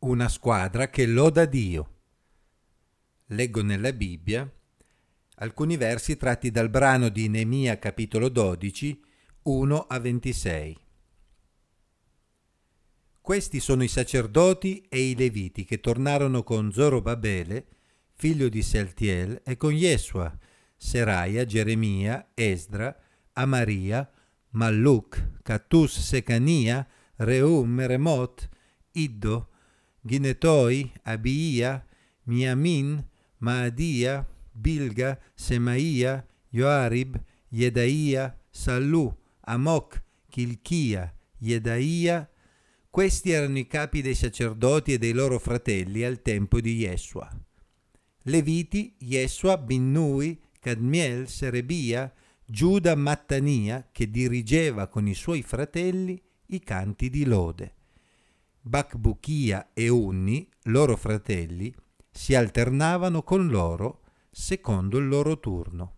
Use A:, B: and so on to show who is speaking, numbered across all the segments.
A: Una squadra che loda Dio. Leggo nella Bibbia alcuni versi tratti dal brano di Neemia capitolo 12, 1 a 26. Questi sono i sacerdoti e i leviti che tornarono con Zorobabele, figlio di Seltiel, e con Yesua, Seraia, Geremia, Esdra, Amaria, Malluk, Cattus, Secania, Reum, Meremot, Iddo, Ginetoi, Abiia, Miamin, Maadia, Bilga, Semaia, Joarib, Jedaia, Sallu, Amok, Chilchia, Jedaia. Questi erano i capi dei sacerdoti e dei loro fratelli al tempo di Yesua. Leviti, Yesua, Binnui, Cadmiel, Serebia, Giuda, Mattania, che dirigeva con i suoi fratelli i canti di lode. Bacbuchia e Unni, loro fratelli, si alternavano con loro secondo il loro turno.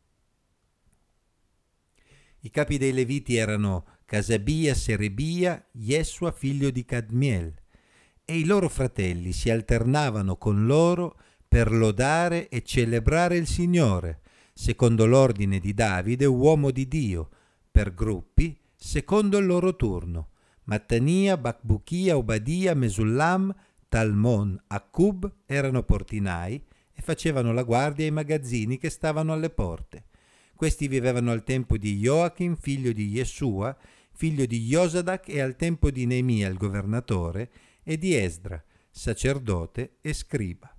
A: I capi dei Leviti erano Casabia, Serebia, Yesua figlio di Cadmiel, e i loro fratelli si alternavano con loro per lodare e celebrare il Signore, secondo l'ordine di Davide, uomo di Dio, per gruppi, secondo il loro turno. Mattania, Bacbuchia, Obadia, Mesullam, Talmon, Accub erano portinai e facevano la guardia ai magazzini che stavano alle porte. Questi vivevano al tempo di Joachim, figlio di Yesua, figlio di Josadak, e al tempo di Neemia, il governatore, e di Esdra, sacerdote e scriba.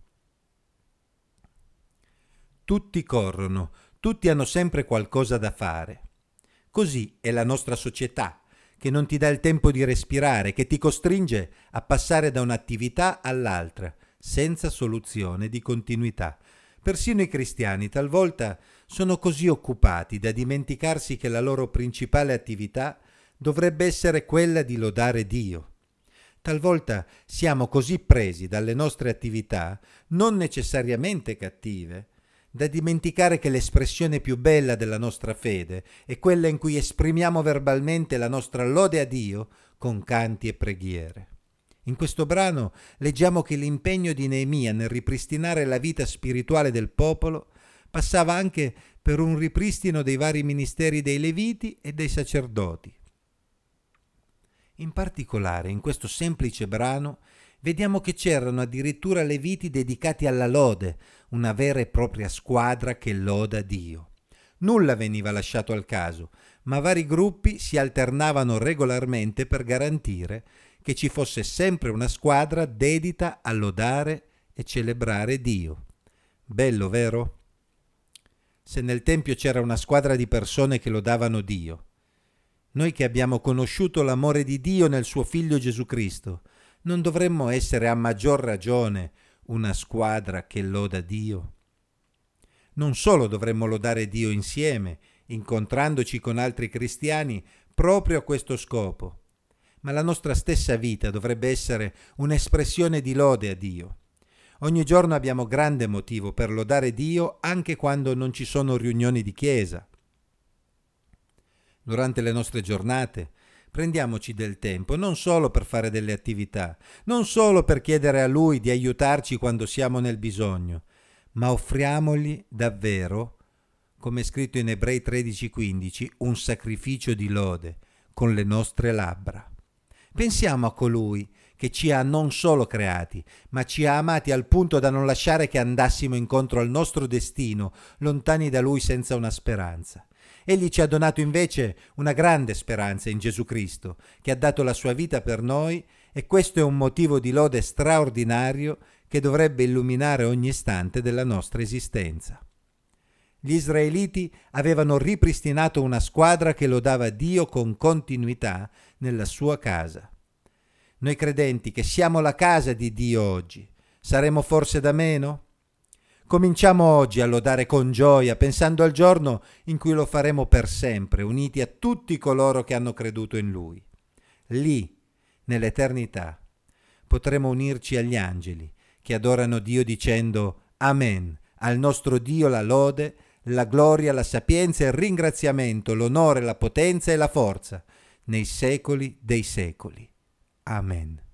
A: Tutti corrono, tutti hanno sempre qualcosa da fare. Così è la nostra società, che non ti dà il tempo di respirare, che ti costringe a passare da un'attività all'altra, senza soluzione di continuità. Persino i cristiani talvolta sono così occupati da dimenticarsi che la loro principale attività dovrebbe essere quella di lodare Dio. Talvolta siamo così presi dalle nostre attività, non necessariamente cattive, da dimenticare che l'espressione più bella della nostra fede è quella in cui esprimiamo verbalmente la nostra lode a Dio con canti e preghiere. In questo brano leggiamo che l'impegno di Neemia nel ripristinare la vita spirituale del popolo passava anche per un ripristino dei vari ministeri dei Leviti e dei sacerdoti. In particolare, in questo semplice brano, vediamo che c'erano addirittura Leviti dedicati alla lode, una vera e propria squadra che loda Dio. Nulla veniva lasciato al caso, ma vari gruppi si alternavano regolarmente per garantire che ci fosse sempre una squadra dedita a lodare e celebrare Dio. Bello, vero? Se nel Tempio c'era una squadra di persone che lodavano Dio, noi che abbiamo conosciuto l'amore di Dio nel suo Figlio Gesù Cristo, non dovremmo essere a maggior ragione una squadra che loda Dio? Non solo dovremmo lodare Dio insieme, incontrandoci con altri cristiani proprio a questo scopo, ma la nostra stessa vita dovrebbe essere un'espressione di lode a Dio. Ogni giorno abbiamo grande motivo per lodare Dio anche quando non ci sono riunioni di chiesa. Durante le nostre giornate prendiamoci del tempo non solo per fare delle attività, non solo per chiedere a Lui di aiutarci quando siamo nel bisogno, ma offriamogli davvero, come è scritto in Ebrei 13,15, un sacrificio di lode con le nostre labbra. Pensiamo a colui che ci ha non solo creati, ma ci ha amati al punto da non lasciare che andassimo incontro al nostro destino, lontani da Lui senza una speranza. Egli ci ha donato invece una grande speranza in Gesù Cristo, che ha dato la sua vita per noi, e questo è un motivo di lode straordinario che dovrebbe illuminare ogni istante della nostra esistenza. Gli israeliti avevano ripristinato una squadra che lodava Dio con continuità nella sua casa. Noi credenti che siamo la casa di Dio oggi, saremo forse da meno? Cominciamo oggi a lodare con gioia, pensando al giorno in cui lo faremo per sempre, uniti a tutti coloro che hanno creduto in Lui. Lì, nell'eternità, potremo unirci agli angeli che adorano Dio dicendo Amen, al nostro Dio la lode, la gloria, la sapienza, il ringraziamento, l'onore, la potenza e la forza, nei secoli dei secoli. Amen.